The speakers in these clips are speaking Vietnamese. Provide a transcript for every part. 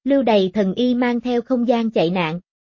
Lưu Đày thần y mang theo không gian chạy nạn.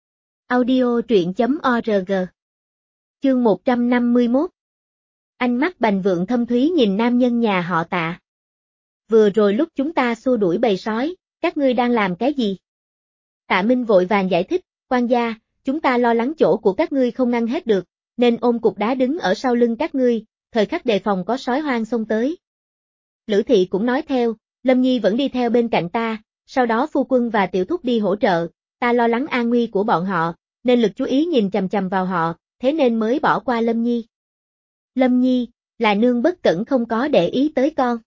Audio truyện.org. Chương 151. Ánh mắt Bành Vượng thâm thúy nhìn nam nhân nhà họ Tạ. Vừa rồi lúc chúng ta xua đuổi bầy sói, các ngươi đang làm cái gì? Tạ Minh vội vàng giải thích, quan gia, chúng ta lo lắng chỗ của các ngươi không ngăn hết được, nên ôm cục đá đứng ở sau lưng các ngươi, thời khắc đề phòng có sói hoang xông tới. Lữ Thị cũng nói theo, Lâm Nhi vẫn đi theo bên cạnh ta, sau đó phu quân và tiểu thúc đi hỗ trợ, ta lo lắng an nguy của bọn họ, nên lực chú ý nhìn chằm chằm vào họ, thế nên mới bỏ qua Lâm Nhi. Lâm Nhi, là nương bất cẩn không có để ý tới con.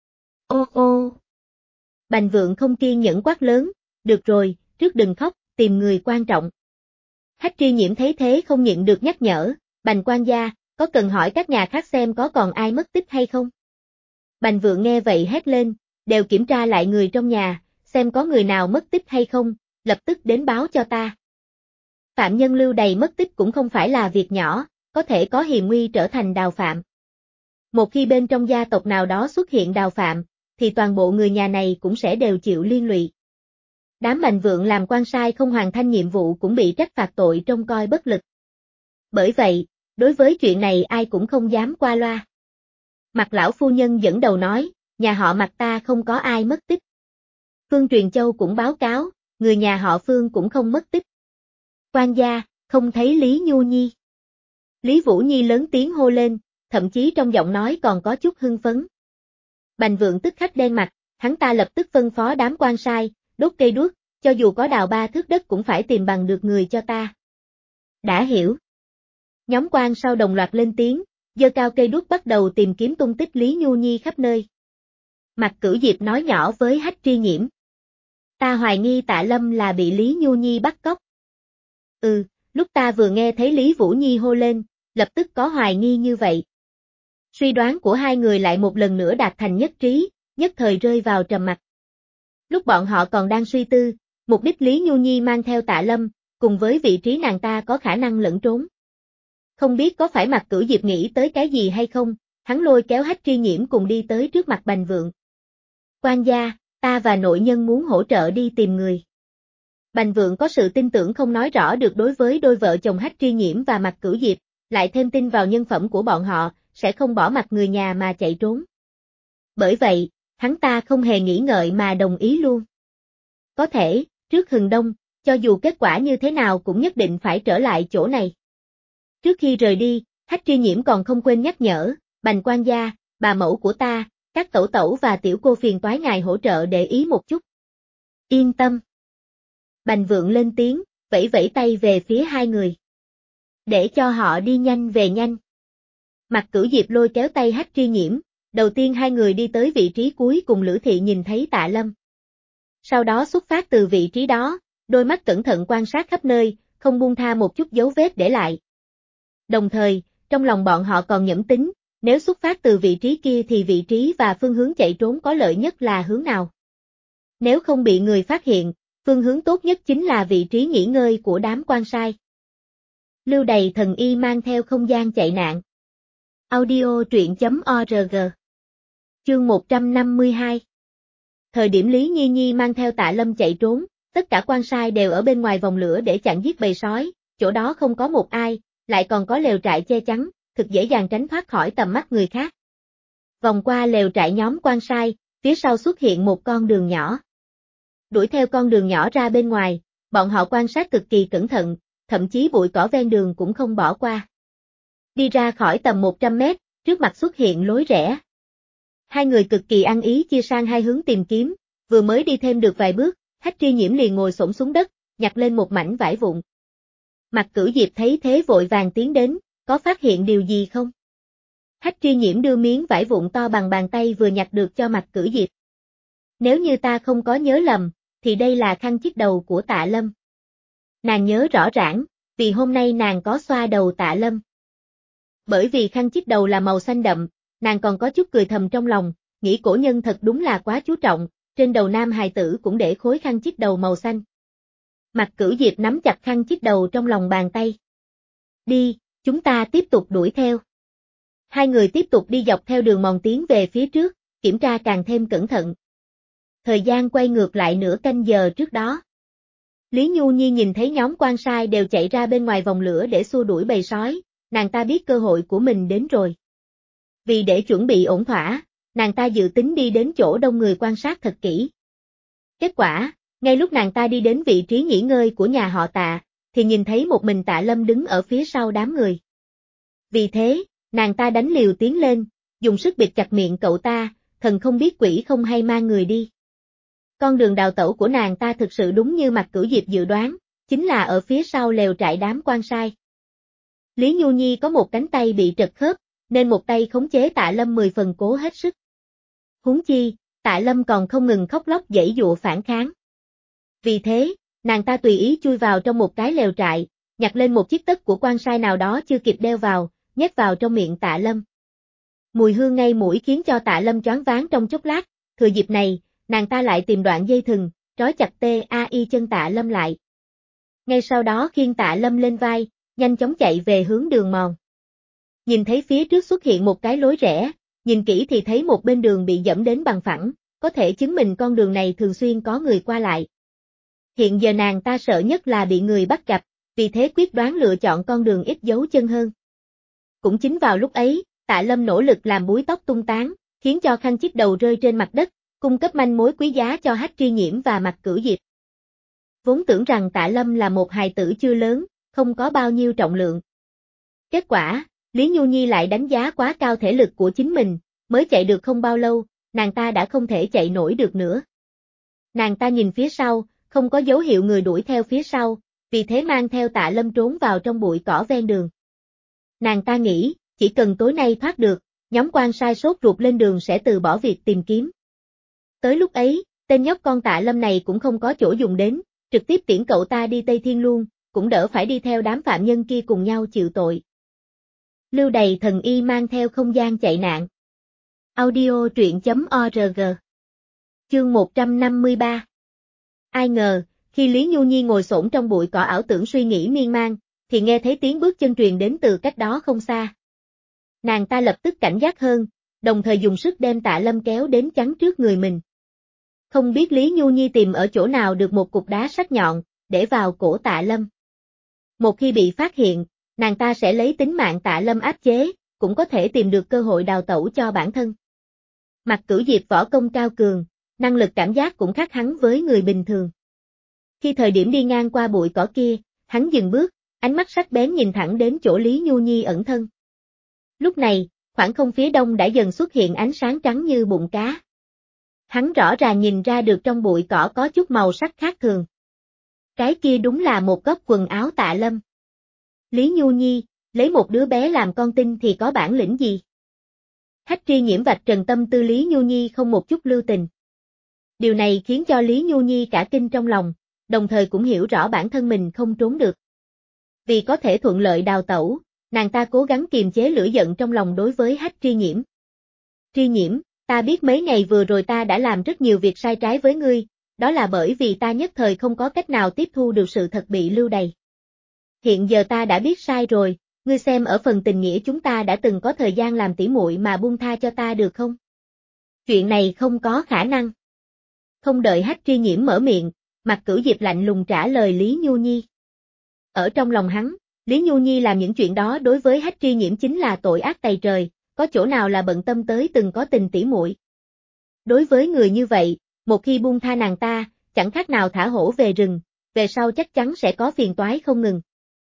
Ô ô. Bành Vượng không kiên nhẫn quát lớn, được rồi, trước đừng khóc, tìm người quan trọng. Hách Tri Nhiễm thấy thế không nhịn được nhắc nhở, Bành quan gia, có cần hỏi các nhà khác xem có còn ai mất tích hay không? Bành Vượng nghe vậy hét lên, đều kiểm tra lại người trong nhà, xem có người nào mất tích hay không, lập tức đến báo cho ta. Phạm nhân Lưu Đày mất tích cũng không phải là việc nhỏ, có thể có hiềm nguy trở thành đào phạm. Một khi bên trong gia tộc nào đó xuất hiện đào phạm, thì toàn bộ người nhà này cũng sẽ đều chịu liên lụy. Đám Bành Vượng làm quan sai không hoàn thành nhiệm vụ cũng bị trách phạt tội trông coi bất lực. Bởi vậy, đối với chuyện này ai cũng không dám qua loa. Mạc lão phu nhân dẫn đầu nói, nhà họ Mạc ta không có ai mất tích. Phương Truyền Châu cũng báo cáo, người nhà họ Phương cũng không mất tích. Quan gia, không thấy Lý Nhu Nhi. Lý Vũ Nhi lớn tiếng hô lên, thậm chí trong giọng nói còn có chút hưng phấn. Bành Vượng tức khắc đen mặt, hắn ta lập tức phân phó đám quan sai, đốt cây đuốc, cho dù có đào 3 thước đất cũng phải tìm bằng được người cho ta. Đã hiểu. Nhóm quan sau đồng loạt lên tiếng, giơ cao cây đuốc bắt đầu tìm kiếm tung tích Lý Nhu Nhi khắp nơi. Mạc Cửu Diệp nói nhỏ với Hách Tri Nhiễm. Ta hoài nghi Tạ Lâm là bị Lý Nhu Nhi bắt cóc. Lúc ta vừa nghe thấy Lý Vũ Nhi hô lên, lập tức có hoài nghi như vậy. Suy đoán của hai người lại một lần nữa đạt thành nhất trí, nhất thời rơi vào trầm mặc. Lúc bọn họ còn đang suy tư, mục đích Lý Nhu Nhi mang theo Tạ Lâm, cùng với vị trí nàng ta có khả năng lẫn trốn. Không biết có phải Mạc Cửu Diệp nghĩ tới cái gì hay không, hắn lôi kéo Hách Tri Nhiễm cùng đi tới trước mặt Bành Vượng. Quan gia, ta và nội nhân muốn hỗ trợ đi tìm người. Bành Vượng có sự tin tưởng không nói rõ được đối với đôi vợ chồng Hách Tri Nhiễm và Mạc Cửu Diệp, lại thêm tin vào nhân phẩm của bọn họ, sẽ không bỏ mặc người nhà mà chạy trốn. Bởi vậy, hắn ta không hề nghĩ ngợi mà đồng ý luôn. Có thể, trước hừng đông, cho dù kết quả như thế nào cũng nhất định phải trở lại chỗ này. Trước khi rời đi, Hách Tri Nhiễm còn không quên nhắc nhở, Bành quan gia, bà mẫu của ta, các tẩu tẩu và tiểu cô phiền toái ngài hỗ trợ để ý một chút. Yên tâm. Bành Vượng lên tiếng, vẫy vẫy tay về phía hai người. Để cho họ đi nhanh về nhanh. Mạc Cửu Diệp lôi kéo tay Hách Tri Nhiễm, đầu tiên hai người đi tới vị trí cuối cùng Lữ Thị nhìn thấy Tạ Lâm. Sau đó xuất phát từ vị trí đó, đôi mắt cẩn thận quan sát khắp nơi, không buông tha một chút dấu vết để lại. Đồng thời, trong lòng bọn họ còn nhẩm tính, nếu xuất phát từ vị trí kia thì vị trí và phương hướng chạy trốn có lợi nhất là hướng nào. Nếu không bị người phát hiện, phương hướng tốt nhất chính là vị trí nghỉ ngơi của đám quan sai. Lưu Đày thần y mang theo không gian chạy nạn. Audio truyện.org. Chương 152. Thời điểm Lý Nhi Nhi mang theo Tạ Lâm chạy trốn, tất cả quan sai đều ở bên ngoài vòng lửa để chặn giết bầy sói, chỗ đó không có một ai, lại còn có lều trại che chắn, thực dễ dàng tránh thoát khỏi tầm mắt người khác. Vòng qua lều trại nhóm quan sai, phía sau xuất hiện một con đường nhỏ. Đuổi theo con đường nhỏ ra bên ngoài, bọn họ quan sát cực kỳ cẩn thận, thậm chí bụi cỏ ven đường cũng không bỏ qua. Đi ra khỏi tầm 100 mét, trước mặt xuất hiện lối rẽ. Hai người cực kỳ ăn ý chia sang hai hướng tìm kiếm, vừa mới đi thêm được vài bước, Hách Tri Nhiễm liền ngồi xổm xuống đất, nhặt lên một mảnh vải vụn. Mạc Cửu Diệp thấy thế vội vàng tiến đến, có phát hiện điều gì không? Hách Tri Nhiễm đưa miếng vải vụn to bằng bàn tay vừa nhặt được cho Mạc Cửu Diệp. Nếu như ta không có nhớ lầm, thì đây là khăn chít đầu của Tạ Lâm. Nàng nhớ rõ ràng, vì hôm nay nàng có xoa đầu Tạ Lâm. Bởi vì khăn chít đầu là màu xanh đậm, nàng còn có chút cười thầm trong lòng, nghĩ cổ nhân thật đúng là quá chú trọng, trên đầu nam hài tử cũng để khối khăn chít đầu màu xanh. Mạc Cửu Diệp nắm chặt khăn chít đầu trong lòng bàn tay. Đi, chúng ta tiếp tục đuổi theo. Hai người tiếp tục đi dọc theo đường mòn tiến về phía trước, kiểm tra càng thêm cẩn thận. Thời gian quay ngược lại nửa canh giờ trước đó. Lý Nhu Nhi nhìn thấy nhóm quan sai đều chạy ra bên ngoài vòng lửa để xua đuổi bầy sói, nàng ta biết cơ hội của mình đến rồi. Vì để chuẩn bị ổn thỏa, nàng ta dự tính đi đến chỗ đông người quan sát thật kỹ. Kết quả, ngay lúc nàng ta đi đến vị trí nghỉ ngơi của nhà họ Tạ, thì nhìn thấy một mình Tạ Lâm đứng ở phía sau đám người. Vì thế, nàng ta đánh liều tiến lên, dùng sức bịt chặt miệng cậu ta, thần không biết quỷ không hay mang người đi. Con đường đào tẩu của nàng ta thực sự đúng như Mạc Cửu Diệp dự đoán, chính là ở phía sau lều trại đám quan sai. Lý Nhu Nhi có một cánh tay bị trật khớp, nên một tay khống chế Tạ Lâm 10 phần cố hết sức. Huống chi, Tạ Lâm còn không ngừng khóc lóc giãy giụa phản kháng. Vì thế, nàng ta tùy ý chui vào trong một cái lều trại, nhặt lên một chiếc tất của quan sai nào đó chưa kịp đeo vào, nhét vào trong miệng Tạ Lâm. Mùi hương ngay mũi khiến cho Tạ Lâm choáng váng trong chốc lát, thừa dịp này, nàng ta lại tìm đoạn dây thừng, trói chặt tai chân Tạ Lâm lại. Ngay sau đó khiêng Tạ Lâm lên vai, nhanh chóng chạy về hướng đường mòn. Nhìn thấy phía trước xuất hiện một cái lối rẽ, nhìn kỹ thì thấy một bên đường bị dẫm đến bằng phẳng, có thể chứng minh con đường này thường xuyên có người qua lại. Hiện giờ nàng ta sợ nhất là bị người bắt gặp, vì thế quyết đoán lựa chọn con đường ít dấu chân hơn. Cũng chính vào lúc ấy, Tạ Lâm nỗ lực làm búi tóc tung tán, khiến cho khăn chít đầu rơi trên mặt đất, cung cấp manh mối quý giá cho Hách Tri Nhiễm và Mạc Cửu Diệp. Vốn tưởng rằng Tạ Lâm là một hài tử chưa lớn, không có bao nhiêu trọng lượng. Kết quả, Lý Nhu Nhi lại đánh giá quá cao thể lực của chính mình, mới chạy được không bao lâu, nàng ta đã không thể chạy nổi được nữa. Nàng ta nhìn phía sau, không có dấu hiệu người đuổi theo phía sau, vì thế mang theo Tạ Lâm trốn vào trong bụi cỏ ven đường. Nàng ta nghĩ, chỉ cần tối nay thoát được, nhóm quan sai sốt ruột lên đường sẽ từ bỏ việc tìm kiếm. Tới lúc ấy, tên nhóc con Tạ Lâm này cũng không có chỗ dùng đến, trực tiếp tiễn cậu ta đi Tây Thiên luôn, cũng đỡ phải đi theo đám phạm nhân kia cùng nhau chịu tội. Lưu Đày thần y mang theo không gian chạy nạn. Audio truyện.org. Chương 153. Ai ngờ, khi Lý Nhu Nhi ngồi xổm trong bụi cỏ ảo tưởng suy nghĩ miên man, thì nghe thấy tiếng bước chân truyền đến từ cách đó không xa. Nàng ta lập tức cảnh giác hơn, đồng thời dùng sức đem Tạ Lâm kéo đến chắn trước người mình. Không biết Lý Nhu Nhi tìm ở chỗ nào được một cục đá sắc nhọn, để vào cổ Tạ Lâm. Một khi bị phát hiện, nàng ta sẽ lấy tính mạng Tạ Lâm áp chế, cũng có thể tìm được cơ hội đào tẩu cho bản thân. Mạc Cửu Diệp võ công cao cường, năng lực cảm giác cũng khác hắn với người bình thường. Khi thời điểm đi ngang qua bụi cỏ kia, hắn dừng bước, ánh mắt sắc bén nhìn thẳng đến chỗ Lý Nhu Nhi ẩn thân. Lúc này, khoảng không phía đông đã dần xuất hiện ánh sáng trắng như bụng cá. Hắn rõ ràng nhìn ra được trong bụi cỏ có chút màu sắc khác thường. Cái kia đúng là một góc quần áo Tạ Lâm. Lý Nhu Nhi, lấy một đứa bé làm con tin thì có bản lĩnh gì? Hách Tri Nhiễm vạch trần tâm tư Lý Nhu Nhi không một chút lưu tình. Điều này khiến cho Lý Nhu Nhi cả kinh trong lòng, đồng thời cũng hiểu rõ bản thân mình không trốn được. Vì có thể thuận lợi đào tẩu, nàng ta cố gắng kiềm chế lửa giận trong lòng đối với Hách Tri Nhiễm. Tri Nhiễm, ta biết mấy ngày vừa rồi ta đã làm rất nhiều việc sai trái với ngươi, đó là bởi vì ta nhất thời không có cách nào tiếp thu được sự thật bị lưu đày. Hiện giờ ta đã biết sai rồi, ngươi xem ở phần tình nghĩa chúng ta đã từng có thời gian làm tỉ muội mà buông tha cho ta được không? Chuyện này không có khả năng. Không đợi Hách Tri Nhiễm mở miệng, Mạc Cửu Diệp lạnh lùng trả lời Lý Nhu Nhi. Ở trong lòng hắn, Lý Nhu Nhi làm những chuyện đó đối với Hách Tri Nhiễm chính là tội ác tày trời, có chỗ nào là bận tâm tới từng có tình tỉ muội. Đối với người như vậy, một khi buông tha nàng ta, chẳng khác nào thả hổ về rừng, về sau chắc chắn sẽ có phiền toái không ngừng.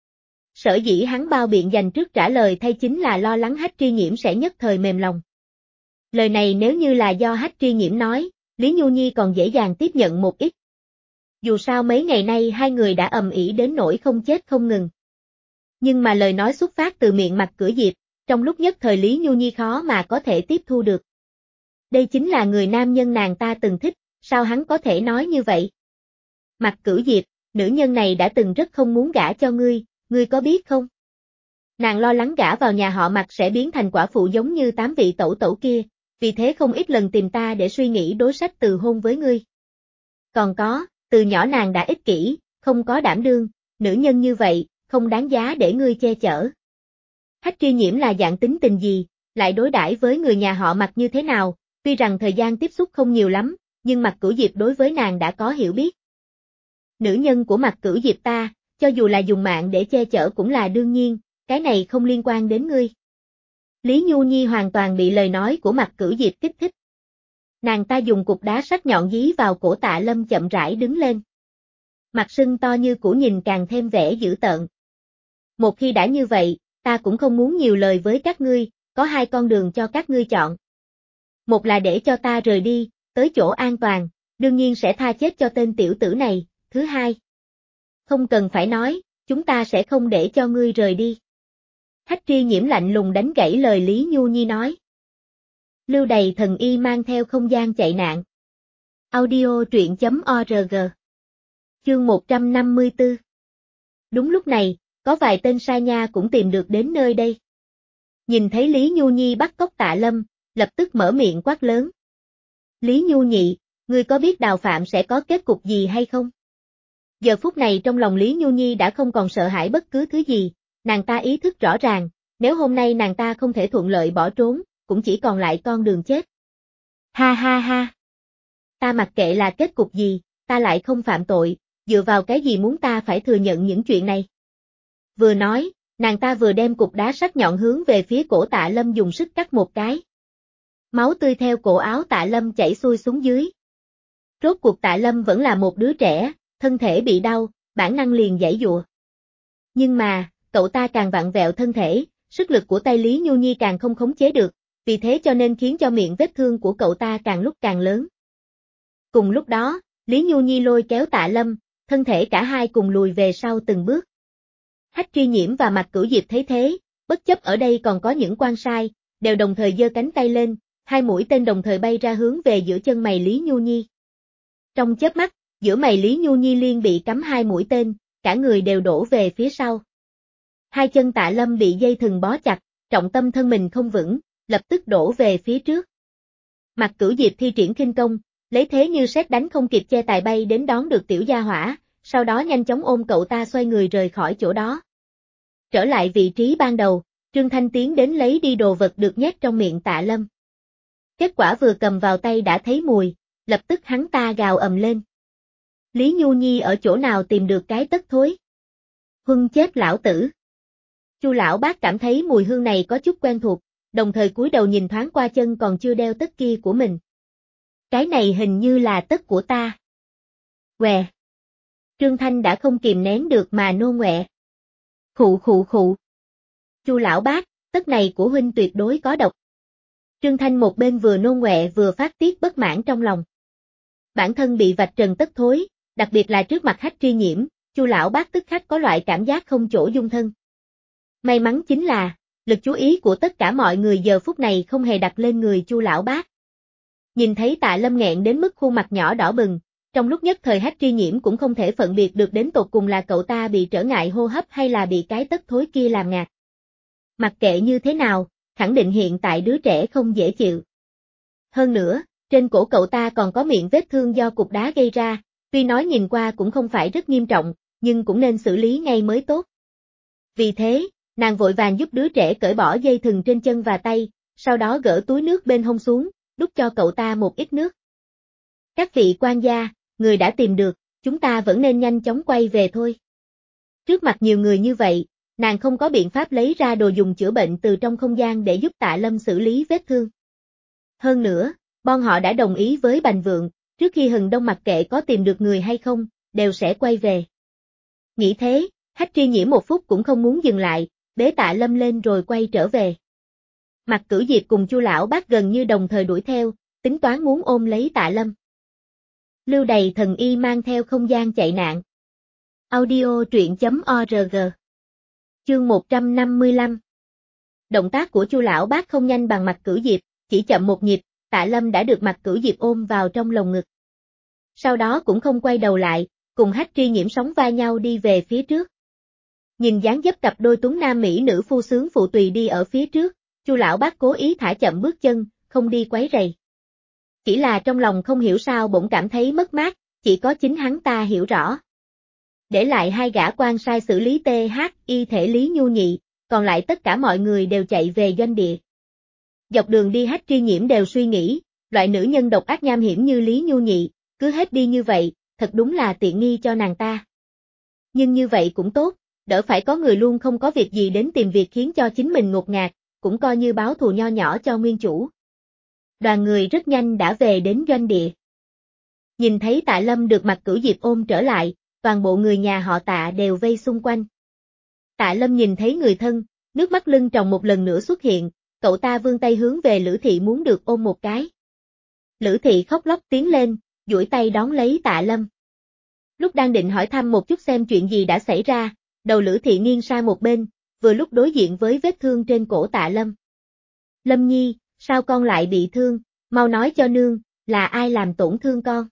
Sở dĩ hắn bao biện dành trước trả lời thay chính là lo lắng Hách Tri Nhiễm sẽ nhất thời mềm lòng. Lời này nếu như là do Hách Tri Nhiễm nói, Lý Nhu Nhi còn dễ dàng tiếp nhận một ít. Dù sao mấy ngày nay hai người đã ầm ĩ đến nỗi không chết không ngừng. Nhưng mà lời nói xuất phát từ miệng Mạc Cửu Diệp, trong lúc nhất thời Lý Nhu Nhi khó mà có thể tiếp thu được. Đây chính là người nam nhân nàng ta từng thích, sao hắn có thể nói như vậy? Mạc Cửu Diệp, nữ nhân này đã từng rất không muốn gả cho ngươi có biết không? Nàng lo lắng gả vào nhà họ Mạc sẽ biến thành quả phụ giống như 8 vị tẩu tẩu kia, vì thế không ít lần tìm ta để suy nghĩ đối sách từ hôn với ngươi. Còn có, từ nhỏ nàng đã ích kỷ, không có đảm đương, nữ nhân như vậy, không đáng giá để ngươi che chở. Hách Tri Nhiễm là dạng tính tình gì, lại đối đãi với người nhà họ Mạc như thế nào, tuy rằng thời gian tiếp xúc không nhiều lắm, nhưng Mạc Cửu Diệp đối với nàng đã có hiểu biết. Nữ nhân của Mạc Cửu Diệp ta, cho dù là dùng mạng để che chở cũng là đương nhiên, cái này không liên quan đến ngươi. Lý Nhu Nhi hoàn toàn bị lời nói của Mạc Cửu Diệp kích thích. Nàng ta dùng cục đá sắc nhọn dí vào cổ Tạ Lâm chậm rãi đứng lên. Mặt sưng to như củ nhìn càng thêm vẻ dữ tợn. Một khi đã như vậy, ta cũng không muốn nhiều lời với các ngươi, có hai con đường cho các ngươi chọn. Một là để cho ta rời đi, tới chỗ an toàn, đương nhiên sẽ tha chết cho tên tiểu tử này, thứ hai. Không cần phải nói, chúng ta sẽ không để cho ngươi rời đi. Hách Tri Nhiễm lạnh lùng đánh gãy lời Lý Nhu Nhi nói. Lưu Đày thần y mang theo không gian chạy nạn. Audio truyện.org. Chương 154. Đúng lúc này, có vài tên sa nha cũng tìm được đến nơi đây. Nhìn thấy Lý Nhu Nhi bắt cóc Tạ Lâm, lập tức mở miệng quát lớn. Lý Nhu Nhị, ngươi có biết Đào Phạm sẽ có kết cục gì hay không? Giờ phút này trong lòng Lý Nhu Nhi đã không còn sợ hãi bất cứ thứ gì, nàng ta ý thức rõ ràng, nếu hôm nay nàng ta không thể thuận lợi bỏ trốn, cũng chỉ còn lại con đường chết. Ha ha ha! Ta mặc kệ là kết cục gì, ta lại không phạm tội, dựa vào cái gì muốn ta phải thừa nhận những chuyện này? Vừa nói, nàng ta vừa đem cục đá sắc nhọn hướng về phía cổ Tạ Lâm dùng sức cắt một cái. Máu tươi theo cổ áo Tạ Lâm chảy xuôi xuống dưới. Rốt cuộc Tạ Lâm vẫn là một đứa trẻ, thân thể bị đau, bản năng liền giãy giụa. Nhưng mà, cậu ta càng vặn vẹo thân thể, sức lực của tay Lý Nhu Nhi càng không khống chế được, vì thế cho nên khiến cho miệng vết thương của cậu ta càng lúc càng lớn. Cùng lúc đó, Lý Nhu Nhi lôi kéo Tạ Lâm, thân thể cả hai cùng lùi về sau từng bước. Hách Tri Nhiễm và Mạc Cửu Diệp thấy thế, bất chấp ở đây còn có những quan sai, đều đồng thời giơ cánh tay lên, hai mũi tên đồng thời bay ra hướng về giữa chân mày Lý Nhu Nhi. Trong chớp mắt, giữa mày Lý Nhu Nhi liên bị cắm hai mũi tên, cả người đều đổ về phía sau. Hai chân Tạ Lâm bị dây thừng bó chặt, trọng tâm thân mình không vững, lập tức đổ về phía trước. Mạc Cửu Diệp thi triển khinh công, lấy thế như sét đánh không kịp che tài bay đến đón được tiểu gia hỏa, sau đó nhanh chóng ôm cậu ta xoay người rời khỏi chỗ đó. Trở lại vị trí ban đầu, Trương Thanh tiến đến lấy đi đồ vật được nhét trong miệng Tạ Lâm. Kết quả vừa cầm vào tay đã thấy mùi, lập tức hắn ta gào ầm lên. Lý Nhu Nhi ở chỗ nào tìm được cái tất thối? Huân chết lão tử! Chu lão bác cảm thấy mùi hương này có chút quen thuộc, đồng thời cúi đầu nhìn thoáng qua chân còn chưa đeo tất kia của mình. Cái này hình như là tất của ta. Què! Trương Thanh đã không kìm nén được mà nôn ọe. Khụ khụ khụ. Chu lão bác, tất này của huynh tuyệt đối có độc. Trương Thanh một bên vừa nôn ọe vừa phát tiết bất mãn trong lòng. Bản thân bị vạch trần tất thối, đặc biệt là trước mặt Hách Tri Nhiễm, Chu lão bác tức khắc có loại cảm giác không chỗ dung thân. May mắn chính là, lực chú ý của tất cả mọi người giờ phút này không hề đặt lên người Chu lão bác. Nhìn thấy Tạ Lâm nghẹn đến mức khuôn mặt nhỏ đỏ bừng, trong lúc nhất thời Hách Tri Nhiễm cũng không thể phân biệt được đến tột cùng là cậu ta bị trở ngại hô hấp hay là bị cái tất thối kia làm ngạt. Mặc kệ như thế nào, khẳng định hiện tại đứa trẻ không dễ chịu. Hơn nữa, trên cổ cậu ta còn có miệng vết thương do cục đá gây ra, tuy nói nhìn qua cũng không phải rất nghiêm trọng, nhưng cũng nên xử lý ngay mới tốt. Vì thế, nàng vội vàng giúp đứa trẻ cởi bỏ dây thừng trên chân và tay, sau đó gỡ túi nước bên hông xuống, đút cho cậu ta một ít nước. Các vị quan gia, người đã tìm được, chúng ta vẫn nên nhanh chóng quay về thôi. Trước mặt nhiều người như vậy, nàng không có biện pháp lấy ra đồ dùng chữa bệnh từ trong không gian để giúp Tạ Lâm xử lý vết thương. Hơn nữa, bọn họ đã đồng ý với Bành Vượng, trước khi Hừng Đông mặc kệ có tìm được người hay không, đều sẽ quay về. Nghĩ thế, Hách Tri Nhiễm một phút cũng không muốn dừng lại, bế Tạ Lâm lên rồi quay trở về. Mạc Cửu Diệp cùng Chu lão bác gần như đồng thời đuổi theo, tính toán muốn ôm lấy Tạ Lâm. Lưu Đày thần y mang theo không gian chạy nạn. Audio truyện.org. Chương 155. Động tác của Chu lão bác không nhanh bằng Mạc Cửu Diệp, chỉ chậm một nhịp, Tạ Lâm đã được Mạc Cửu Diệp ôm vào trong lồng ngực. Sau đó cũng không quay đầu lại, cùng Hách Tri Nhiễm sóng vai nhau đi về phía trước. Nhìn dáng dấp cặp đôi tuấn nam mỹ nữ phu sướng phụ tùy đi ở phía trước, Chu lão bác cố ý thả chậm bước chân, không đi quấy rầy. Chỉ là trong lòng không hiểu sao bỗng cảm thấy mất mát, chỉ có chính hắn ta hiểu rõ. Để lại hai gã quan sai xử lý y thể Lý Nhu Nhị, còn lại tất cả mọi người đều chạy về doanh địa. Dọc đường đi Hách Tri Nhiễm đều suy nghĩ, loại nữ nhân độc ác nham hiểm như Lý Nhu Nhị, cứ hết đi như vậy, thật đúng là tiện nghi cho nàng ta. Nhưng như vậy cũng tốt, đỡ phải có người luôn không có việc gì đến tìm việc khiến cho chính mình ngột ngạt, cũng coi như báo thù nho nhỏ cho nguyên chủ. Đoàn người rất nhanh đã về đến doanh địa. Nhìn thấy Tạ Lâm được Mạc Cửu Diệp ôm trở lại, toàn bộ người nhà họ Tạ đều vây xung quanh. Tạ Lâm nhìn thấy người thân, nước mắt lưng tròng một lần nữa xuất hiện, cậu ta vươn tay hướng về Lữ Thị muốn được ôm một cái. Lữ Thị khóc lóc tiến lên, duỗi tay đón lấy Tạ Lâm. Lúc đang định hỏi thăm một chút xem chuyện gì đã xảy ra, đầu Lữ Thị nghiêng sang một bên, vừa lúc đối diện với vết thương trên cổ Tạ Lâm. Lâm Nhi, sao con lại bị thương, mau nói cho nương, là ai làm tổn thương con?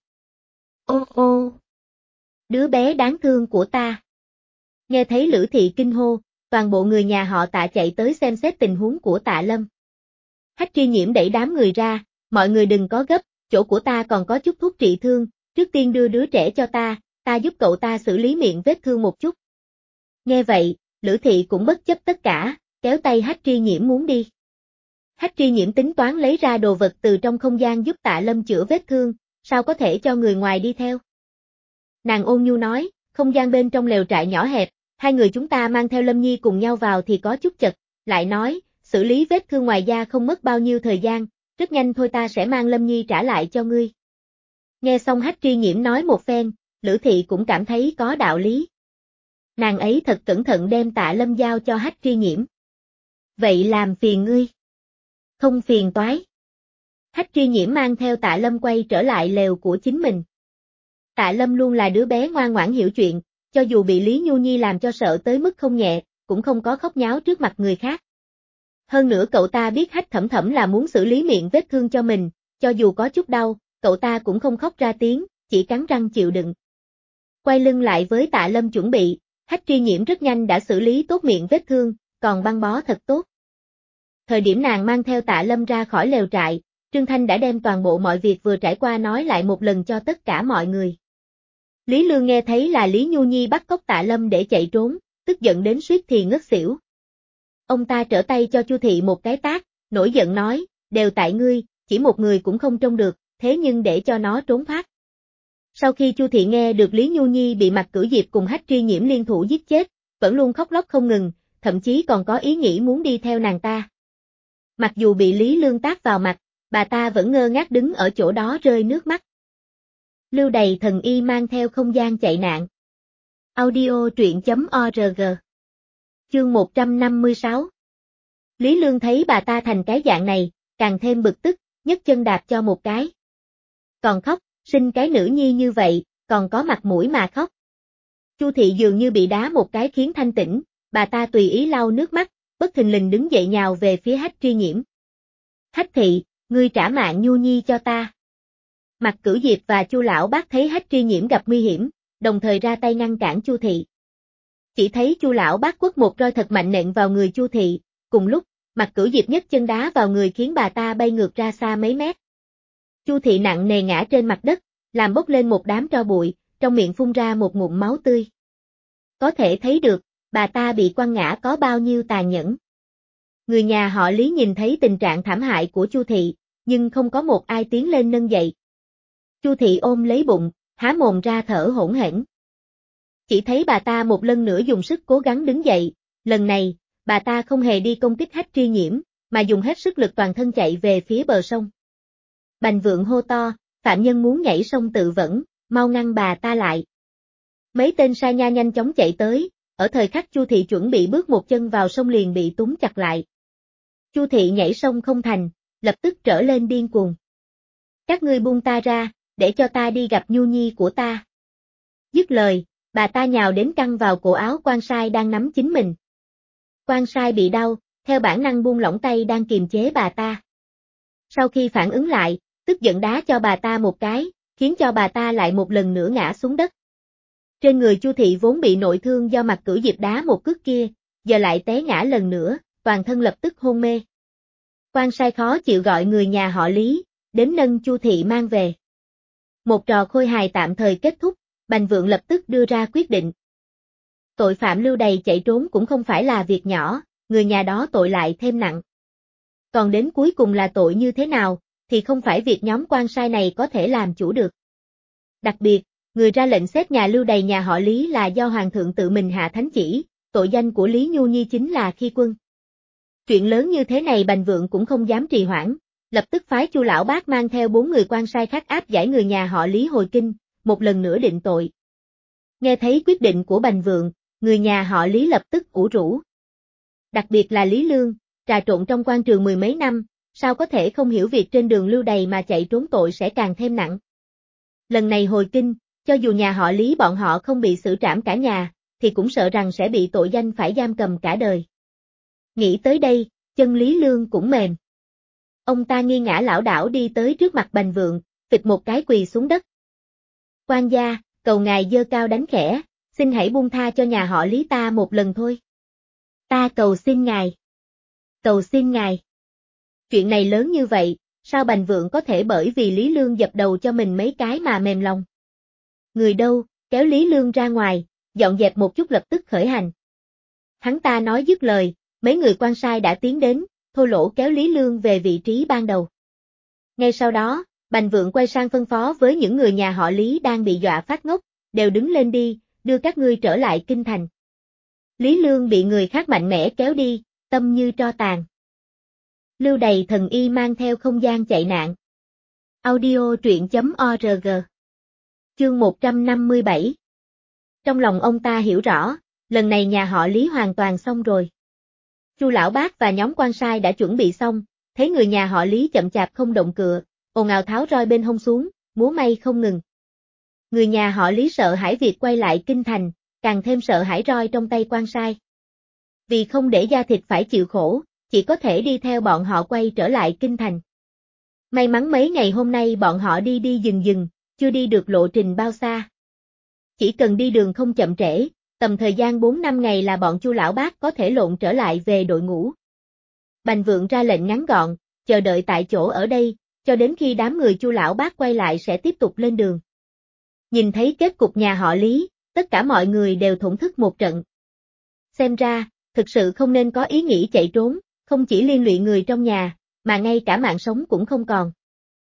Ô ô, đứa bé đáng thương của ta. Nghe thấy Lữ Thị kinh hô, toàn bộ người nhà họ Tạ chạy tới xem xét tình huống của Tạ Lâm. Hách Tri Nhiễm đẩy đám người ra, mọi người đừng có gấp, chỗ của ta còn có chút thuốc trị thương, trước tiên đưa đứa trẻ cho ta giúp cậu ta xử lý miệng vết thương một chút. Nghe vậy, Lữ Thị cũng bất chấp tất cả, kéo tay Hách Tri Nhiễm muốn đi. Hách Tri Nhiễm tính toán lấy ra đồ vật từ trong không gian giúp Tạ Lâm chữa vết thương, sao có thể cho người ngoài đi theo. Nàng ôn nhu nói, không gian bên trong lều trại nhỏ hẹp, hai người chúng ta mang theo Lâm Nhi cùng nhau vào thì có chút chật, lại nói, xử lý vết thương ngoài da không mất bao nhiêu thời gian, rất nhanh thôi ta sẽ mang Lâm Nhi trả lại cho ngươi. Nghe xong Hách Tri Nhiễm nói một phen, Lữ Thị cũng cảm thấy có đạo lý. Nàng ấy thật cẩn thận đem Tạ Lâm giao cho Hách Tri Nhiễm. Vậy làm phiền ngươi. Không phiền toái. Hách Tri Nhiễm mang theo Tạ Lâm quay trở lại lều của chính mình. Tạ Lâm luôn là đứa bé ngoan ngoãn hiểu chuyện, cho dù bị Lý Nhu Nhi làm cho sợ tới mức không nhẹ, cũng không có khóc nháo trước mặt người khác. Hơn nữa cậu ta biết Hách Thẩm Thẩm là muốn xử lý miệng vết thương cho mình, cho dù có chút đau, cậu ta cũng không khóc ra tiếng, chỉ cắn răng chịu đựng. Quay lưng lại với Tạ Lâm chuẩn bị, Hách Tri Nhiễm rất nhanh đã xử lý tốt miệng vết thương, còn băng bó thật tốt. Thời điểm nàng mang theo Tạ Lâm ra khỏi lều trại, Trương Thanh đã đem toàn bộ mọi việc vừa trải qua nói lại một lần cho tất cả mọi người. Lý Lương nghe thấy là Lý Nhu Nhi bắt cóc Tạ Lâm để chạy trốn, tức giận đến suýt thì ngất xỉu. Ông ta trở tay cho Chu Thị một cái tát, nổi giận nói, đều tại ngươi, chỉ một người cũng không trông được, thế nhưng để cho nó trốn thoát. Sau khi Chu Thị nghe được Lý Nhu Nhi bị Mạc Cửu Diệp cùng Hách Tri Nhiễm liên thủ giết chết, vẫn luôn khóc lóc không ngừng, thậm chí còn có ý nghĩ muốn đi theo nàng ta. Mặc dù bị Lý Lương tát vào mặt, bà ta vẫn ngơ ngác đứng ở chỗ đó rơi nước mắt. Lưu Đầy Thần Y mang theo không gian chạy nạn. Audio truyện.org. Chương 156. Lý Lương thấy bà ta thành cái dạng này, càng thêm bực tức, nhấc chân đạp cho một cái. Còn khóc, sinh cái nữ nhi như vậy, còn có mặt mũi mà khóc. Chu Thị dường như bị đá một cái khiến thanh tỉnh, bà ta tùy ý lau nước mắt, bất thình lình đứng dậy nhào về phía Hách Tri Nhiễm. Hách Thị, ngươi trả mạng Nhu Nhi cho ta. Mạc Cửu Diệp và Chu Lão Bác thấy Hách Tri Nhiễm gặp nguy hiểm, đồng thời ra tay ngăn cản Chu Thị. Chỉ thấy Chu Lão Bác quất một roi thật mạnh nện vào người Chu Thị, cùng lúc, Mạc Cửu Diệp nhấc chân đá vào người khiến bà ta bay ngược ra xa mấy mét. Chu Thị nặng nề ngã trên mặt đất, làm bốc lên một đám tro bụi, trong miệng phun ra một ngụm máu tươi. Có thể thấy được, bà ta bị quăng ngã có bao nhiêu tàn nhẫn. Người nhà họ Lý nhìn thấy tình trạng thảm hại của Chu Thị, nhưng không có một ai tiến lên nâng dậy. Chu Thị ôm lấy bụng, há mồm ra thở hỗn hển. Chỉ thấy bà ta một lần nữa dùng sức cố gắng đứng dậy, lần này, bà ta không hề đi công kích Hách Tri Nhiễm, mà dùng hết sức lực toàn thân chạy về phía bờ sông. Bành Vượng hô to, phạm nhân muốn nhảy sông tự vẫn, mau ngăn bà ta lại. Mấy tên sa nha nhanh chóng chạy tới, ở thời khắc Chu Thị chuẩn bị bước một chân vào sông liền bị túm chặt lại. Chu Thị nhảy sông không thành, lập tức trở lên điên cuồng. Các ngươi buông ta ra, để cho ta đi gặp Nhu Nhi của ta. Dứt lời, bà ta nhào đến căng vào cổ áo quan sai đang nắm chính mình. Quan sai bị đau, theo bản năng buông lỏng tay đang kiềm chế bà ta. Sau khi phản ứng lại, tức giận đá cho bà ta một cái, khiến cho bà ta lại một lần nữa ngã xuống đất. Trên người Chu Thị vốn bị nội thương do Mạc Cửu Diệp đá một cước kia, giờ lại té ngã lần nữa, toàn thân lập tức hôn mê. Quan sai khó chịu gọi người nhà họ Lý, đến nâng Chu Thị mang về. Một trò khôi hài tạm thời kết thúc, Bành Vượng lập tức đưa ra quyết định. Tội phạm Lưu Đầy chạy trốn cũng không phải là việc nhỏ, người nhà đó tội lại thêm nặng. Còn đến cuối cùng là tội như thế nào, thì không phải việc nhóm quan sai này có thể làm chủ được. Đặc biệt, người ra lệnh xếp nhà lưu đày nhà họ Lý là do Hoàng thượng tự mình hạ thánh chỉ, tội danh của Lý Nhu Nhi chính là khi quân. Chuyện lớn như thế này Bành Vượng cũng không dám trì hoãn, lập tức phái Chu lão bác mang theo 4 người quan sai khác áp giải người nhà họ Lý hồi kinh, một lần nữa định tội. Nghe thấy quyết định của Bành Vượng, người nhà họ Lý lập tức ủ rũ. Đặc biệt là Lý Lương, trà trộn trong quan trường mười mấy năm, sao có thể không hiểu việc trên đường lưu đày mà chạy trốn tội sẽ càng thêm nặng. Lần này hồi kinh, cho dù nhà họ Lý bọn họ không bị xử trảm cả nhà, thì cũng sợ rằng sẽ bị tội danh phải giam cầm cả đời. Nghĩ tới đây, chân Lý Lương cũng mềm. Ông ta nghiêng ngã lảo đảo đi tới trước mặt Bành Vượng, phịch một cái quỳ xuống đất. Quan gia, cầu ngài giơ cao đánh khẽ, xin hãy buông tha cho nhà họ Lý ta một lần thôi. Ta cầu xin ngài. Cầu xin ngài. Chuyện này lớn như vậy, sao Bành Vượng có thể bởi vì Lý Lương dập đầu cho mình mấy cái mà mềm lòng? Người đâu, kéo Lý Lương ra ngoài, dọn dẹp một chút lập tức khởi hành. Hắn ta nói dứt lời, mấy người quan sai đã tiến đến, thô lỗ kéo Lý Lương về vị trí ban đầu. Ngay sau đó, Bành Vượng quay sang phân phó với những người nhà họ Lý đang bị dọa phát ngốc, đều đứng lên đi, đưa các ngươi trở lại kinh thành. Lý Lương bị người khác mạnh mẽ kéo đi, tâm như tro tàn. Lưu đày thần y mang theo không gian chạy nạn. Audio truyện.org. Chương 157. Trong lòng ông ta hiểu rõ, lần này nhà họ Lý hoàn toàn xong rồi. Chu lão bác và nhóm quan sai đã chuẩn bị xong, thấy người nhà họ Lý chậm chạp không động cựa, ồn ào tháo roi bên hông xuống, múa may không ngừng. Người nhà họ Lý sợ hãi việc quay lại kinh thành, càng thêm sợ hãi roi trong tay quan sai. Vì không để da thịt phải chịu khổ, chỉ có thể đi theo bọn họ quay trở lại kinh thành. May mắn mấy ngày hôm nay bọn họ đi đi dừng dừng, chưa đi được lộ trình bao xa. Chỉ cần đi đường không chậm trễ, tầm thời gian 4-5 ngày là bọn Chu lão bác có thể lộn trở lại về đội ngũ. Bành Vượng ra lệnh ngắn gọn, chờ đợi tại chỗ ở đây, cho đến khi đám người Chu lão bác quay lại sẽ tiếp tục lên đường. Nhìn thấy kết cục nhà họ Lý, tất cả mọi người đều thổn thức một trận. Xem ra, thực sự không nên có ý nghĩ chạy trốn, không chỉ liên lụy người trong nhà, mà ngay cả mạng sống cũng không còn.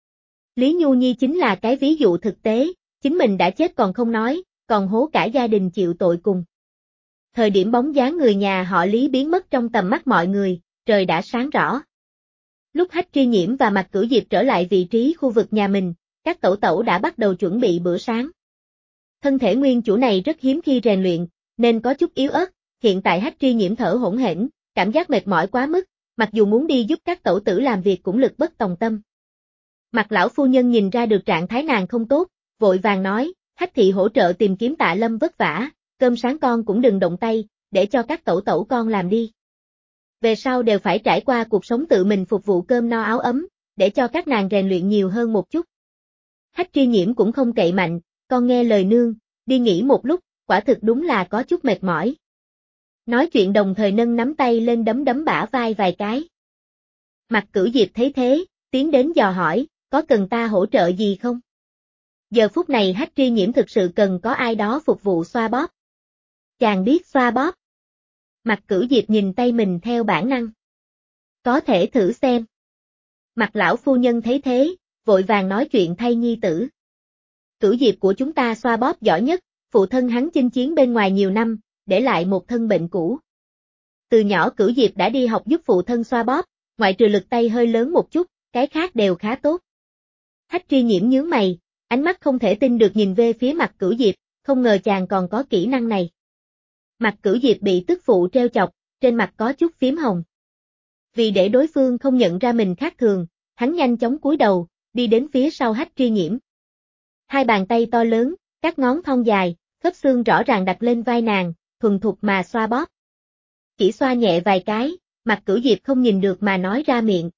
Lý Nhu Nhi chính là cái ví dụ thực tế, chính mình đã chết còn không nói, còn hố cả gia đình chịu tội cùng. Thời điểm bóng dáng người nhà họ Lý biến mất trong tầm mắt mọi người, trời đã sáng rõ. Lúc Hách Tri Nhiễm và Mạc Cửu Diệp trở lại vị trí khu vực nhà mình, các tẩu tẩu đã bắt đầu chuẩn bị bữa sáng. Thân thể nguyên chủ này rất hiếm khi rèn luyện, nên có chút yếu ớt, hiện tại Hách Tri Nhiễm thở hổn hển, cảm giác mệt mỏi quá mức, mặc dù muốn đi giúp các tẩu tử làm việc cũng lực bất tòng tâm. Mạc lão phu nhân nhìn ra được trạng thái nàng không tốt, vội vàng nói, Hách thị hỗ trợ tìm kiếm Tạ Lâm vất vả, cơm sáng con cũng đừng động tay, để cho các tẩu tẩu con làm đi. Về sau đều phải trải qua cuộc sống tự mình phục vụ cơm no áo ấm, để cho các nàng rèn luyện nhiều hơn một chút. Hách Tri Nhiễm cũng không cậy mạnh, con nghe lời nương, đi nghỉ một lúc, quả thực đúng là có chút mệt mỏi. Nói chuyện đồng thời nâng nắm tay lên đấm đấm bả vai vài cái. Mạc Cửu Diệp thấy thế, tiến đến dò hỏi, có cần ta hỗ trợ gì không? Giờ phút này Hách Tri Nhiễm thực sự cần có ai đó phục vụ xoa bóp. Chàng biết xoa bóp. Mạc Cửu Diệp nhìn tay mình theo bản năng. Có thể thử xem. Mạc lão phu nhân thấy thế, vội vàng nói chuyện thay nhi tử. Cửu Diệp của chúng ta xoa bóp giỏi nhất, phụ thân hắn chinh chiến bên ngoài nhiều năm, để lại một thân bệnh cũ. Từ nhỏ Cửu Diệp đã đi học giúp phụ thân xoa bóp, ngoại trừ lực tay hơi lớn một chút, cái khác đều khá tốt. Hách Tri Nhiễm nhướng mày, ánh mắt không thể tin được nhìn về phía Mạc Cửu Diệp, không ngờ chàng còn có kỹ năng này. Mạc Cửu Diệp bị tức phụ treo chọc, trên mặt có chút phím hồng. Vì để đối phương không nhận ra mình khác thường, hắn nhanh chóng cúi đầu, đi đến phía sau Hách Tri Nhiễm. Hai bàn tay to lớn, các ngón thon dài, khớp xương rõ ràng đặt lên vai nàng, thuần thục mà xoa bóp. Chỉ xoa nhẹ vài cái, Mạc Cửu Diệp không nhìn được mà nói ra miệng.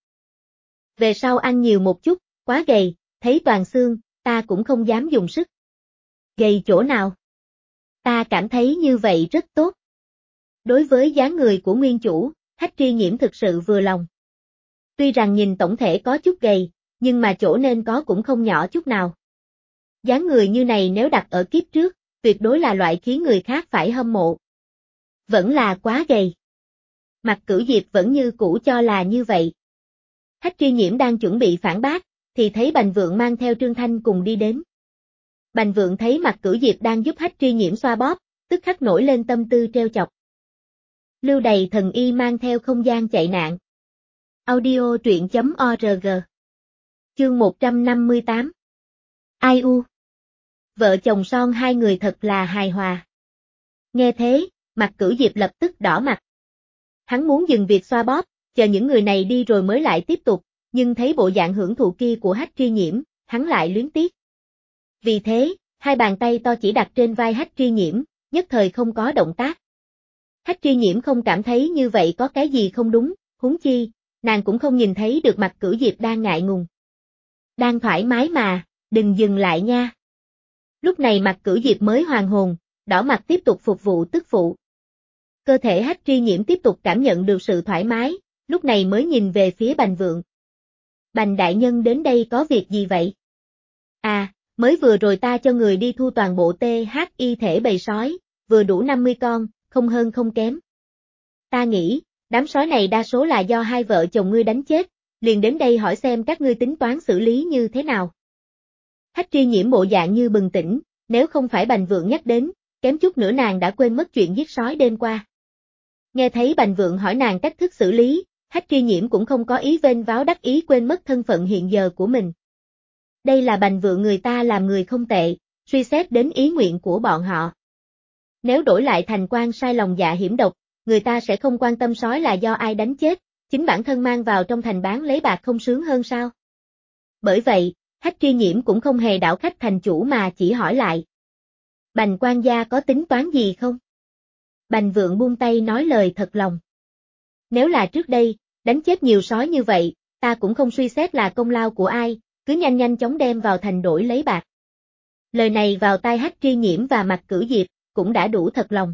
Về sau ăn nhiều một chút, quá gầy, thấy toàn xương, ta cũng không dám dùng sức. Gầy chỗ nào? Ta cảm thấy như vậy rất tốt. Đối với dáng người của nguyên chủ, Hách Tri Nhiễm thực sự vừa lòng. Tuy rằng nhìn tổng thể có chút gầy, nhưng mà chỗ nên có cũng không nhỏ chút nào. Dáng người như này nếu đặt ở kiếp trước, tuyệt đối là loại khiến người khác phải hâm mộ. Vẫn là quá gầy. Mạc Cửu Diệp vẫn như cũ cho là như vậy. Hách Tri Nhiễm đang chuẩn bị phản bác, thì thấy Bành Vượng mang theo Trương Thanh cùng đi đến. Bành Vượng thấy Mạc Cửu Diệp đang giúp Hách Tri Nhiễm xoa bóp, tức khắc nổi lên tâm tư trêu chọc. Lưu Đày thần y mang theo không gian chạy nạn. Audio truyện.org. Chương 158. Ai u. Vợ chồng son hai người thật là hài hòa. Nghe thế, Mạc Cửu Diệp lập tức đỏ mặt. Hắn muốn dừng việc xoa bóp, chờ những người này đi rồi mới lại tiếp tục, nhưng thấy bộ dạng hưởng thụ kia của Hách Tri Nhiễm, hắn lại luyến tiếc. Vì thế, hai bàn tay to chỉ đặt trên vai Hách Tri Nhiễm, nhất thời không có động tác. Hách Tri Nhiễm không cảm thấy như vậy có cái gì không đúng, huống chi, nàng cũng không nhìn thấy được Mạc Cửu Diệp đang ngại ngùng. Đang thoải mái mà, đừng dừng lại nha. Lúc này Mạc Cửu Diệp mới hoàn hồn, đỏ mặt tiếp tục phục vụ tức phụ. Cơ thể Hách Tri Nhiễm tiếp tục cảm nhận được sự thoải mái, lúc này mới nhìn về phía Bành Vượng. Bành đại nhân đến đây có việc gì vậy? À, mới vừa rồi ta cho người đi thu toàn bộ THY thể bầy sói, vừa đủ 50 con, không hơn không kém. Ta nghĩ, đám sói này đa số là do hai vợ chồng ngươi đánh chết, liền đến đây hỏi xem các ngươi tính toán xử lý như thế nào. Hách Tri Nhiễm bộ dạng như bừng tỉnh, nếu không phải Bành Vượng nhắc đến, kém chút nữa nàng đã quên mất chuyện giết sói đêm qua. Nghe thấy Bành Vượng hỏi nàng cách thức xử lý, Hách Tri Nhiễm cũng không có ý vênh váo đắc ý quên mất thân phận hiện giờ của mình. Đây là Bành Vượng người ta làm người không tệ, suy xét đến ý nguyện của bọn họ. Nếu đổi lại thành quan sai lòng dạ hiểm độc, người ta sẽ không quan tâm sói là do ai đánh chết, chính bản thân mang vào trong thành bán lấy bạc không sướng hơn sao. Bởi vậy, Hách Tri Nhiễm cũng không hề đảo khách thành chủ mà chỉ hỏi lại. Bành quan gia có tính toán gì không? Bành Vượng buông tay nói lời thật lòng. Nếu là trước đây, đánh chết nhiều sói như vậy, ta cũng không suy xét là công lao của ai, cứ nhanh nhanh chóng đem vào thành đổi lấy bạc. Lời này vào tai Hách Tri Nhiễm và Mạc Cửu Diệp, cũng đã đủ thật lòng.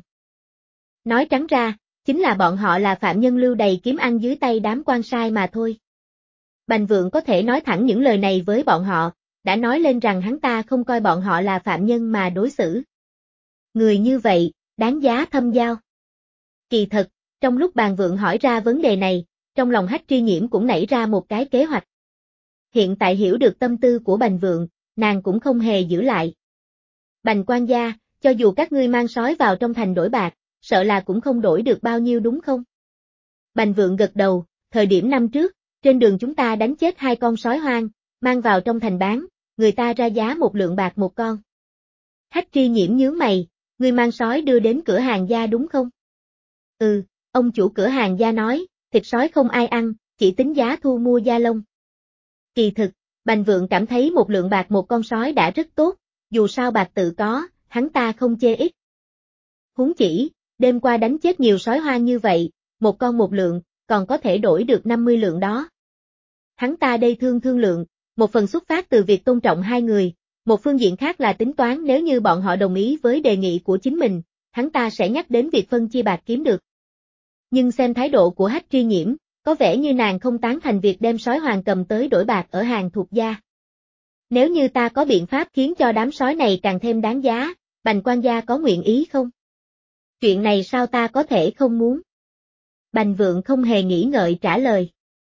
Nói trắng ra, chính là bọn họ là phạm nhân lưu đày kiếm ăn dưới tay đám quan sai mà thôi. Bành Vượng có thể nói thẳng những lời này với bọn họ, đã nói lên rằng hắn ta không coi bọn họ là phạm nhân mà đối xử. Người như vậy, đáng giá thâm giao. Kỳ thật, trong lúc Bành Vượng hỏi ra vấn đề này, trong lòng Hách Tri Nhiễm cũng nảy ra một cái kế hoạch. Hiện tại hiểu được tâm tư của Bành Vượng, nàng cũng không hề giữ lại. Bành quan gia, cho dù các ngươi mang sói vào trong thành đổi bạc, sợ là cũng không đổi được bao nhiêu đúng không? Bành Vượng gật đầu, thời điểm năm trước, trên đường chúng ta đánh chết 2 con sói hoang, mang vào trong thành bán, người ta ra giá 1 lượng bạc một con. Hách Tri Nhiễm nhướng mày, ngươi mang sói đưa đến cửa hàng gia đúng không? Ừ, ông chủ cửa hàng gia nói, thịt sói không ai ăn, chỉ tính giá thu mua da lông. Kỳ thực, Bành Vượng cảm thấy 1 lượng bạc một con sói đã rất tốt, dù sao bạc tự có, hắn ta không chê ít. Huống chỉ, đêm qua đánh chết nhiều sói hoang như vậy, một con 1 lượng, còn có thể đổi được 50 lượng đó. Hắn ta đây thương lượng, một phần xuất phát từ việc tôn trọng hai người, một phương diện khác là tính toán nếu như bọn họ đồng ý với đề nghị của chính mình, hắn ta sẽ nhắc đến việc phân chia bạc kiếm được. Nhưng xem thái độ của Hách Tri Nhiễm, có vẻ như nàng không tán thành việc đem sói hoàng cầm tới đổi bạc ở hàng thuộc gia. Nếu như ta có biện pháp khiến cho đám sói này càng thêm đáng giá, Bành quan gia có nguyện ý không? Chuyện này sao ta có thể không muốn? Bành Vượng không hề nghĩ ngợi trả lời.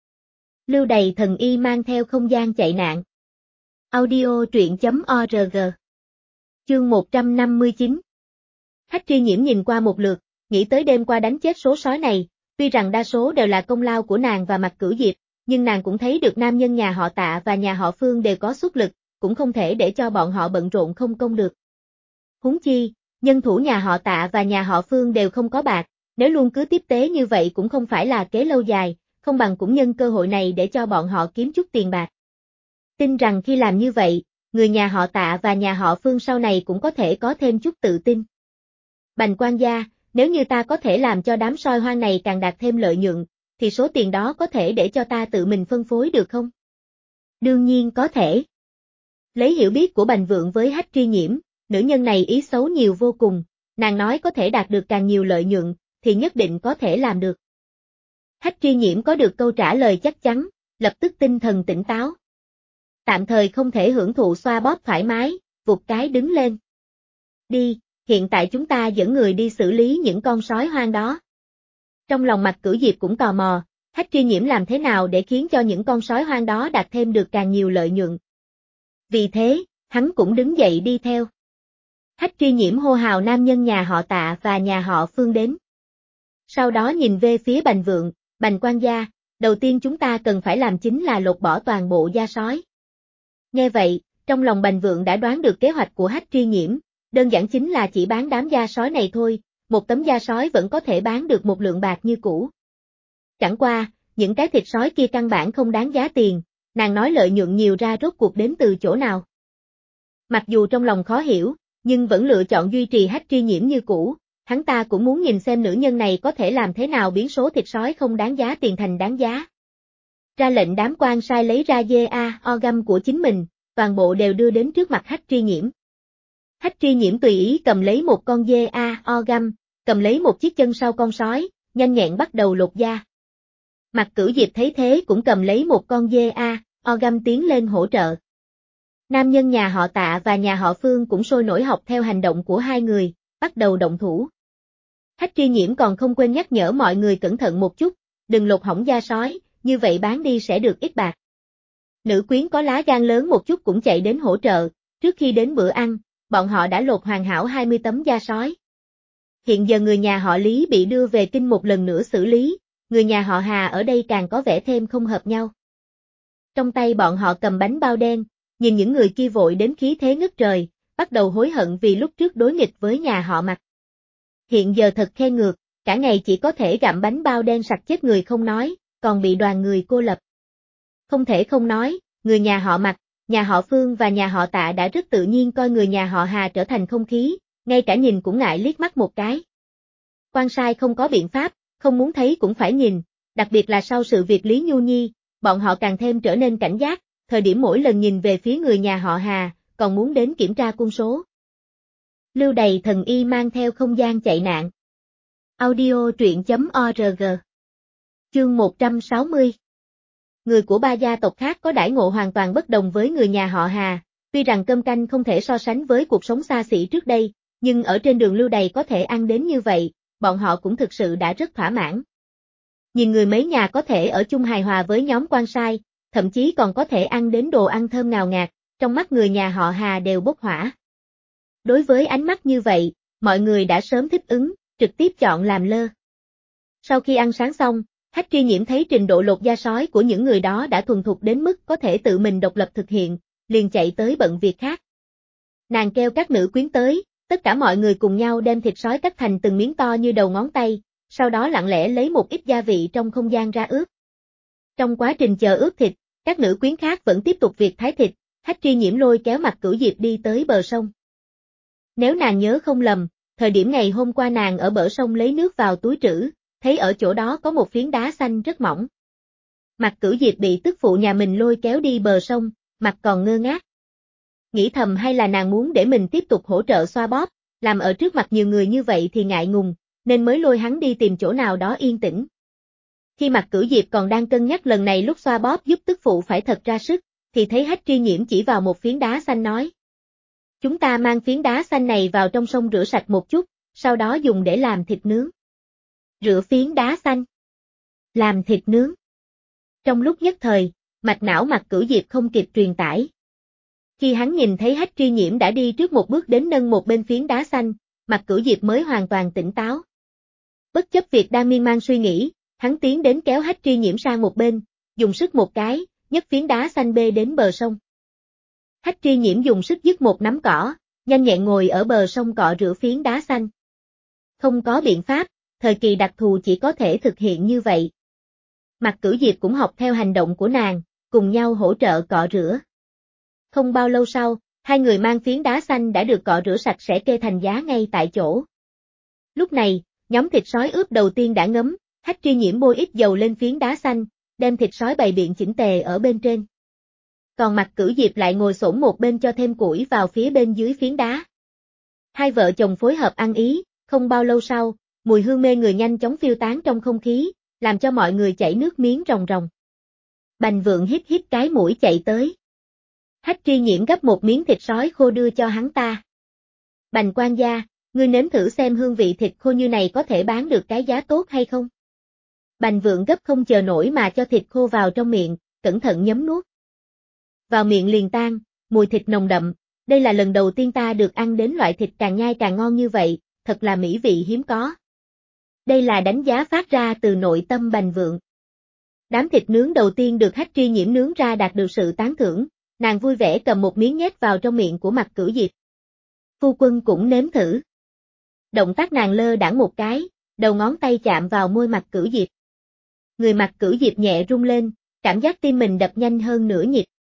Lưu Đày thần y mang theo không gian chạy nạn. Audio truyện.org. Chương 159. Hách Tri Nhiễm nhìn qua một lượt, nghĩ tới đêm qua đánh chết số sói này, tuy rằng đa số đều là công lao của nàng và Mạc Cửu Diệp, nhưng nàng cũng thấy được nam nhân nhà họ Tạ và nhà họ Phương đều có xuất lực, cũng không thể để cho bọn họ bận rộn không công được. Huống chi, nhân thủ nhà họ Tạ và nhà họ Phương đều không có bạc, nếu luôn cứ tiếp tế như vậy cũng không phải là kế lâu dài, không bằng cũng nhân cơ hội này để cho bọn họ kiếm chút tiền bạc. Tin rằng khi làm như vậy, người nhà họ Tạ và nhà họ Phương sau này cũng có thể có thêm chút tự tin. Bành quan gia, nếu như ta có thể làm cho đám sói hoang này càng đạt thêm lợi nhuận, thì số tiền đó có thể để cho ta tự mình phân phối được không? Đương nhiên có thể. Lấy hiểu biết của Bành Vượng với Hách Tri Nhiễm, nữ nhân này ý xấu nhiều vô cùng, nàng nói có thể đạt được càng nhiều lợi nhuận, thì nhất định có thể làm được. Hách Tri Nhiễm có được câu trả lời chắc chắn, lập tức tinh thần tỉnh táo. Tạm thời không thể hưởng thụ xoa bóp thoải mái, vụt cái đứng lên. Đi, hiện tại chúng ta dẫn người đi xử lý những con sói hoang đó. Trong lòng Mạc Cửu Diệp cũng tò mò, Hách Tri Nhiễm làm thế nào để khiến cho những con sói hoang đó đạt thêm được càng nhiều lợi nhuận. Vì thế, hắn cũng đứng dậy đi theo. Hách Tri Nhiễm hô hào nam nhân nhà họ Tạ và nhà họ Phương đến. Sau đó nhìn về phía Bành Vượng, Bành quan gia, đầu tiên chúng ta cần phải làm chính là lột bỏ toàn bộ da sói. Nghe vậy, trong lòng Bành Vượng đã đoán được kế hoạch của Hách Tri Nhiễm, đơn giản chính là chỉ bán đám da sói này thôi, một tấm da sói vẫn có thể bán được một lượng bạc như cũ. Chẳng qua, những cái thịt sói kia căn bản không đáng giá tiền, nàng nói lợi nhuận nhiều ra rốt cuộc đến từ chỗ nào. Mặc dù trong lòng khó hiểu, nhưng vẫn lựa chọn duy trì Hách Tri Nhiễm như cũ, hắn ta cũng muốn nhìn xem nữ nhân này có thể làm thế nào biến số thịt sói không đáng giá tiền thành đáng giá. Ra lệnh đám quan sai lấy ra orgam của chính mình, toàn bộ đều đưa đến trước mặt Hách Tri Nhiễm. Hách Tri Nhiễm tùy ý cầm lấy một con orgam, cầm lấy một chiếc chân sau con sói, nhanh nhẹn bắt đầu lột da. Mạc Cửu Diệp thấy thế cũng cầm lấy một con orgam tiến lên hỗ trợ. Nam nhân nhà họ Tạ và nhà họ Phương cũng sôi nổi học theo hành động của hai người, bắt đầu động thủ. Hách Tri Nhiễm còn không quên nhắc nhở mọi người cẩn thận một chút, đừng lột hỏng da sói, như vậy bán đi sẽ được ít bạc. Nữ quyến có lá gan lớn một chút cũng chạy đến hỗ trợ, trước khi đến bữa ăn, bọn họ đã lột hoàn hảo 20 tấm da sói. Hiện giờ người nhà họ Lý bị đưa về kinh một lần nữa xử lý, người nhà họ Hà ở đây càng có vẻ thêm không hợp nhau. Trong tay bọn họ cầm bánh bao đen, nhìn những người kia vội đến khí thế ngất trời, bắt đầu hối hận vì lúc trước đối nghịch với nhà họ Mạc. Hiện giờ thật khen ngược, cả ngày chỉ có thể gặm bánh bao đen sặc chết người không nói, còn bị đoàn người cô lập. Không thể không nói, người nhà họ Mạc, nhà họ Phương và nhà họ Tạ đã rất tự nhiên coi người nhà họ Hà trở thành không khí, ngay cả nhìn cũng ngại liếc mắt một cái. Quan sai không có biện pháp, không muốn thấy cũng phải nhìn, đặc biệt là sau sự việc Lý Nhu Nhi, bọn họ càng thêm trở nên cảnh giác, thời điểm mỗi lần nhìn về phía người nhà họ Hà, còn muốn đến kiểm tra quân số. Lưu Đày thần y mang theo không gian chạy nạn. Audio truyện.org. Chương 160. Người của ba gia tộc khác có đãi ngộ hoàn toàn bất đồng với người nhà họ Hà, tuy rằng cơm canh không thể so sánh với cuộc sống xa xỉ trước đây, nhưng ở trên đường Lưu Đày có thể ăn đến như vậy, bọn họ cũng thực sự đã rất thỏa mãn. Nhìn người mấy nhà có thể ở chung hài hòa với nhóm quan sai, thậm chí còn có thể ăn đến đồ ăn thơm ngào ngạt, trong mắt người nhà họ Hà đều bốc hỏa. Đối với ánh mắt như vậy, mọi người đã sớm thích ứng, trực tiếp chọn làm lơ. Sau khi ăn sáng xong, Hách Tri Nhiễm thấy trình độ lột da sói của những người đó đã thuần thục đến mức có thể tự mình độc lập thực hiện, liền chạy tới bận việc khác. Nàng kêu các nữ quyến tới, tất cả mọi người cùng nhau đem thịt sói cắt thành từng miếng to như đầu ngón tay, sau đó lặng lẽ lấy một ít gia vị trong không gian ra ướp. Trong quá trình chờ ướp thịt, các nữ quyến khác vẫn tiếp tục việc thái thịt, Hách Tri Nhiễm lôi kéo Mạc Cửu Diệp đi tới bờ sông. Nếu nàng nhớ không lầm, thời điểm ngày hôm qua nàng ở bờ sông lấy nước vào túi trữ, thấy ở chỗ đó có một phiến đá xanh rất mỏng. Mạc Cửu Diệp bị tức phụ nhà mình lôi kéo đi bờ sông, mặt còn ngơ ngác. Nghĩ thầm hay là nàng muốn để mình tiếp tục hỗ trợ xoa bóp, làm ở trước mặt nhiều người như vậy thì ngại ngùng, nên mới lôi hắn đi tìm chỗ nào đó yên tĩnh. Khi Mạc Cửu Diệp còn đang cân nhắc lần này lúc xoa bóp giúp tức phụ phải thật ra sức, thì thấy Hách Tri Nhiễm chỉ vào một phiến đá xanh nói. Chúng ta mang phiến đá xanh này vào trong sông rửa sạch một chút, sau đó dùng để làm thịt nướng. Rửa phiến đá xanh. Làm thịt nướng. Trong lúc nhất thời, mạch não Mạc Cửu Diệp không kịp truyền tải. Khi hắn nhìn thấy Hách Tri Nhiễm đã đi trước một bước đến nâng một bên phiến đá xanh, Mạc Cửu Diệp mới hoàn toàn tỉnh táo. Bất chấp việc đang miên man suy nghĩ, hắn tiến đến kéo Hách Tri Nhiễm sang một bên, dùng sức một cái, nhấc phiến đá xanh bê đến bờ sông. Hách Tri Nhiễm dùng sức dứt một nắm cỏ, nhanh nhẹn ngồi ở bờ sông cọ rửa phiến đá xanh. Không có biện pháp, thời kỳ đặc thù chỉ có thể thực hiện như vậy. Mạc Cửu Diệp cũng học theo hành động của nàng, cùng nhau hỗ trợ cọ rửa. Không bao lâu sau, hai người mang phiến đá xanh đã được cọ rửa sạch sẽ kê thành giá ngay tại chỗ. Lúc này, nhóm thịt sói ướp đầu tiên đã ngấm, Hách Tri Nhiễm bôi ít dầu lên phiến đá xanh, đem thịt sói bày biện chỉnh tề ở bên trên. Còn Mạc Cửu Diệp lại ngồi xổm một bên cho thêm củi vào phía bên dưới phiến đá. Hai vợ chồng phối hợp ăn ý, không bao lâu sau, mùi hương mê người nhanh chóng phiêu tán trong không khí, làm cho mọi người chảy nước miếng ròng ròng. Bành Vượng hít hít cái mũi chạy tới. Hách Tri Nhiễm gấp một miếng thịt sói khô đưa cho hắn ta. Bành quan gia, ngươi nếm thử xem hương vị thịt khô như này có thể bán được cái giá tốt hay không? Bành Vượng gấp không chờ nổi mà cho thịt khô vào trong miệng, cẩn thận nhấm nuốt. Vào miệng liền tan, mùi thịt nồng đậm, đây là lần đầu tiên ta được ăn đến loại thịt càng nhai càng ngon như vậy, thật là mỹ vị hiếm có. Đây là đánh giá phát ra từ nội tâm Bành Vượng. Đám thịt nướng đầu tiên được Hách Tri Nhiễm nướng ra đạt được sự tán thưởng, nàng vui vẻ cầm một miếng nhét vào trong miệng của Mặc Cửu Diệp. Phu quân cũng nếm thử. Động tác nàng lơ đãng một cái, đầu ngón tay chạm vào môi Mặc Cửu Diệp. Người Mặc Cửu Diệp nhẹ rung lên, cảm giác tim mình đập nhanh hơn nửa nhịp.